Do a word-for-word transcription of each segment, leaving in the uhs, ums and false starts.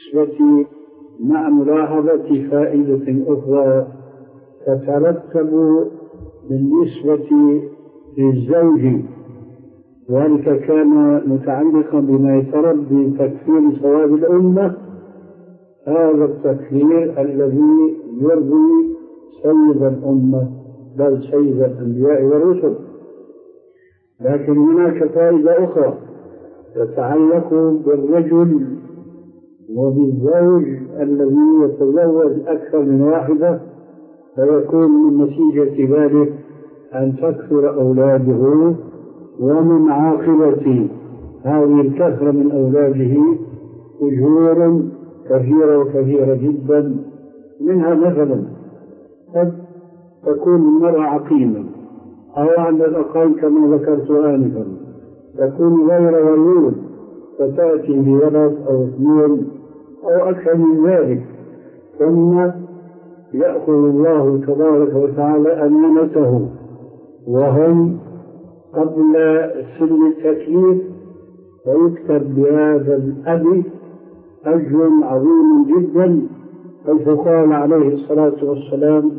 النسوة مع ملاحظة فائدة أخرى تترتب بالنسبة للزوج، ذلك كان متعلقا بما يترد بتكفير ثواب الأمة، هذا التكفير الذي يرضي سيد الأمة بل سيد الأنبياء والرسل. لكن هناك فائدة أخرى تتعلق بالرجل وبالزوج الذي يتزوج أكثر من واحدة، فيكون من نتيجة ذلك أن تكثر أولاده، ومن عاقبة هذه الكثرة من أولاده أجور كثيرة وكثيرة جدا. منها مثلا قد تكون المرأة عقيمة، أو على الأقل كما ذكرت آنفا تكون غير ولود، فتأتي بولد أو اثنين أو أكثر من ذلك، ثم يأخذ الله تبارك وتعالى أمانته وهم قبل سن التكليف، فيكتب بهذا الأب أجر عظيم جدا، حيث قال عليه الصلاة والسلام: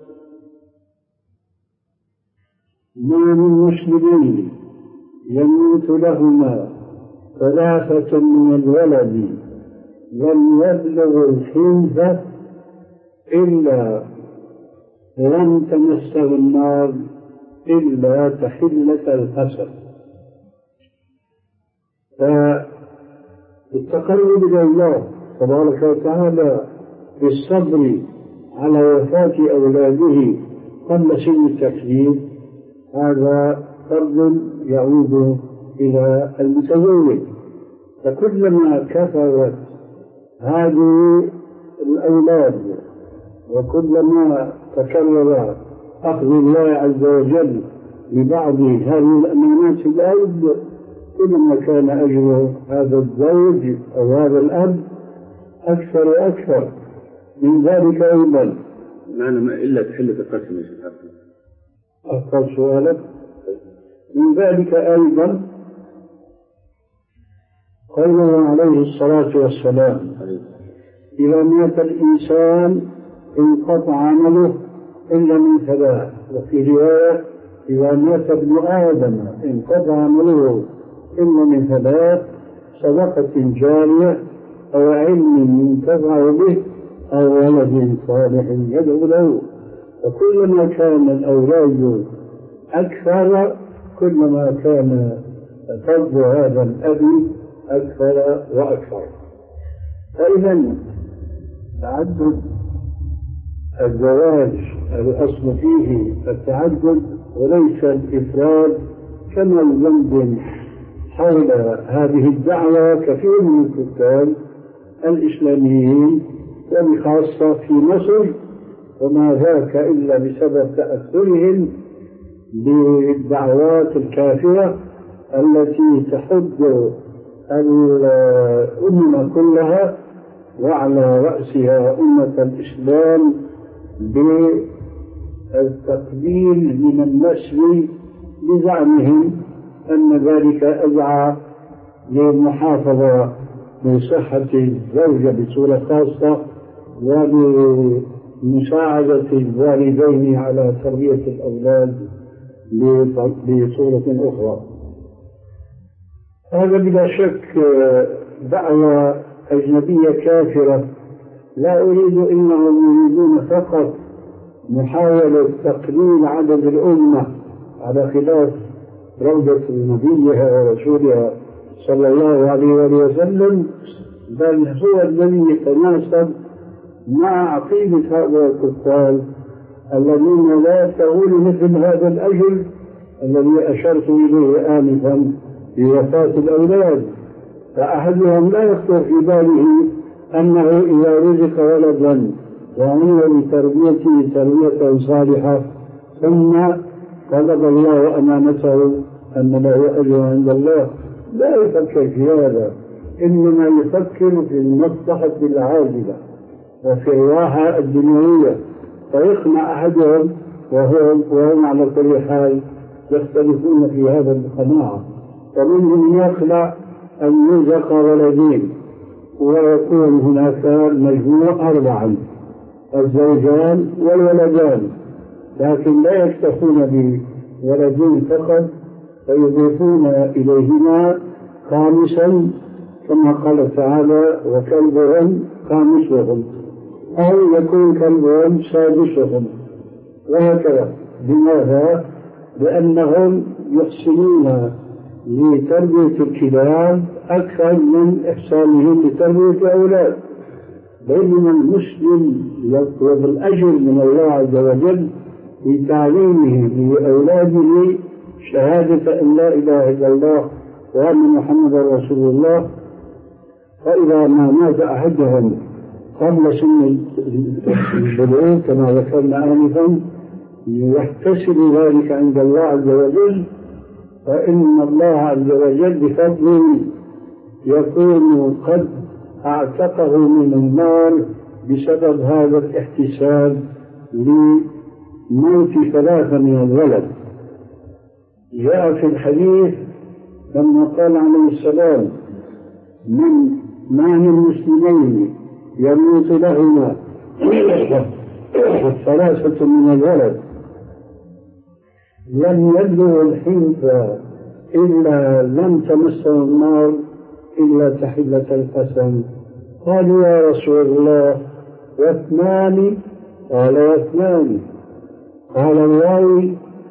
ما من مسلمين يموت لهما ثلاثة من الولد لم يبلغ الخنثى إلا لم تمسه النار إلا تحلة الحسد. فالتقرب إلى الله تبارك وتعالى بالصبر على وفاة أولاده قبل سن التكليف هذا فرض يعود إلى المتزوج. فكلما كثرت هذه الأولاد وكلما تكرر أخذ الله عز وجل لبعض هذه الأمانات في الأرض، كلما كان أجر هذا الزوج أو هذا الأب أكثر وأكثر. من ذلك أيضا معنى ما إلا تحل القسم. أفضل سؤالك. من ذلك أيضا قوله عليه الصلاة والسلام: إذا مات الإنسان انقطع عمله إلا من ثلاث. وفي رواية: إذا مات ابن آدم انقطع عمله إلا من ثلاث: صدقة جارية أو علم ينتفع به أو ولد صالح يدعو له. وكلما كان الأولاد أكثر كلما كان فضل هذا الأب أكثر وأكثر. فإذا تعدد الزواج الأصل فيه التعدد وليس الإفراد، كما يدندن حول هذه الدعوة كثير من الكتاب الإسلاميين وبخاصة في مصر، وما ذاك إلا بسبب تأثرهم بالدعوات الكافرة التي تحض الأمة كلها وعلى رأسها أمة الإسلام بالتقليل من النسل بزعمهم أن ذلك أدعى للمحافظة بصحة الزوجة بصورة خاصة ولمساعدة الوالدين على تربية الأولاد بصورة أخرى. هذا بلا شك دعوة أجنبية كافرة. لا أريد إنهم يريدون فقط محاولة تقليل عدد الأمة على خلاف روضة نبيها ورسولها صلى الله عليه وسلم، بل هو الذي يتناسب مع عقيدة هؤلاء الكفار الذين لا يبتغون مثل هذا الأجل الذي أشرت إليه آنفا بوفاة الأولاد. فأحدهم لا يخطر في باله أنه إذا رزق ولدا وعمل بتربيته تربية صالحة ثم طلب الله أمانته أن له أجر عند الله، لا يفكر في هذا، إنما يفكر في المصلحة العاجلة وفي الراحة الدنيوية. فيقنع أحدهم وهم, وهم على كل حال يختلفون في هذا القناعة. ومنهم يخلع أن يرزق ولدين ويكون هناك مجموع أربعا، الزوجان والولدان، لكن لا يكتفون بولدين فقط، فيضيفون إليهما خامسا كما قال تعالى وكلبهم خامسهم، أو يكون كلبهم سادسهم، وهكذا. لماذا؟ لأنهم يحسنون لتربية الكلاب أكثر من إحسانهم لتربية الأولاد، بينما المسلم يطلب الأجر من الله عز وجل في تعليمه لأولاده شهادة أن لا إله إلا الله وأن محمدا رسول الله. فإذا ما مات أحدهم قبل سن البلوغ كما ذكرنا آنفا يحتسب ذلك عند الله عز وجل، فإن الله عز وجل بفضله يكون قد أعتقه من النار بسبب هذا الاحتساب لموت ثلاثة من الولد. جاء في الحديث لما قال عليه السلام من معنى المسلمين يموت لهما ثلاثة من الولد لم يبلغ الحنف إلا لم تمسه النار إلا تحلة القسم. قالوا يا رسول الله واثنان؟ قال واثنان. قال الله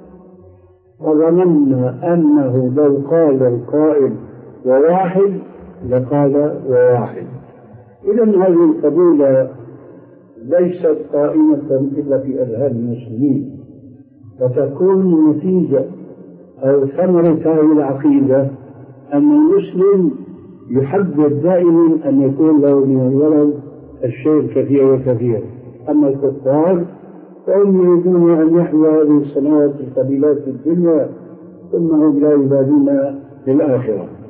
وظننا أنه لو قال القائل وواحد لقال وواحد. إذن هذه القبيلة ليست قائمة إلا في أذهان المسلمين، فتكون النتيجة أو ثمرة هذه العقيدة أن المسلم يحدد دائما أن يكون له من الولد الشيء الكثير وكثير. أما الكفار فهم يريدون أن يحيوا هذه السنوات القبيلات في الدنيا ثم هم لا يبالون للآخرة.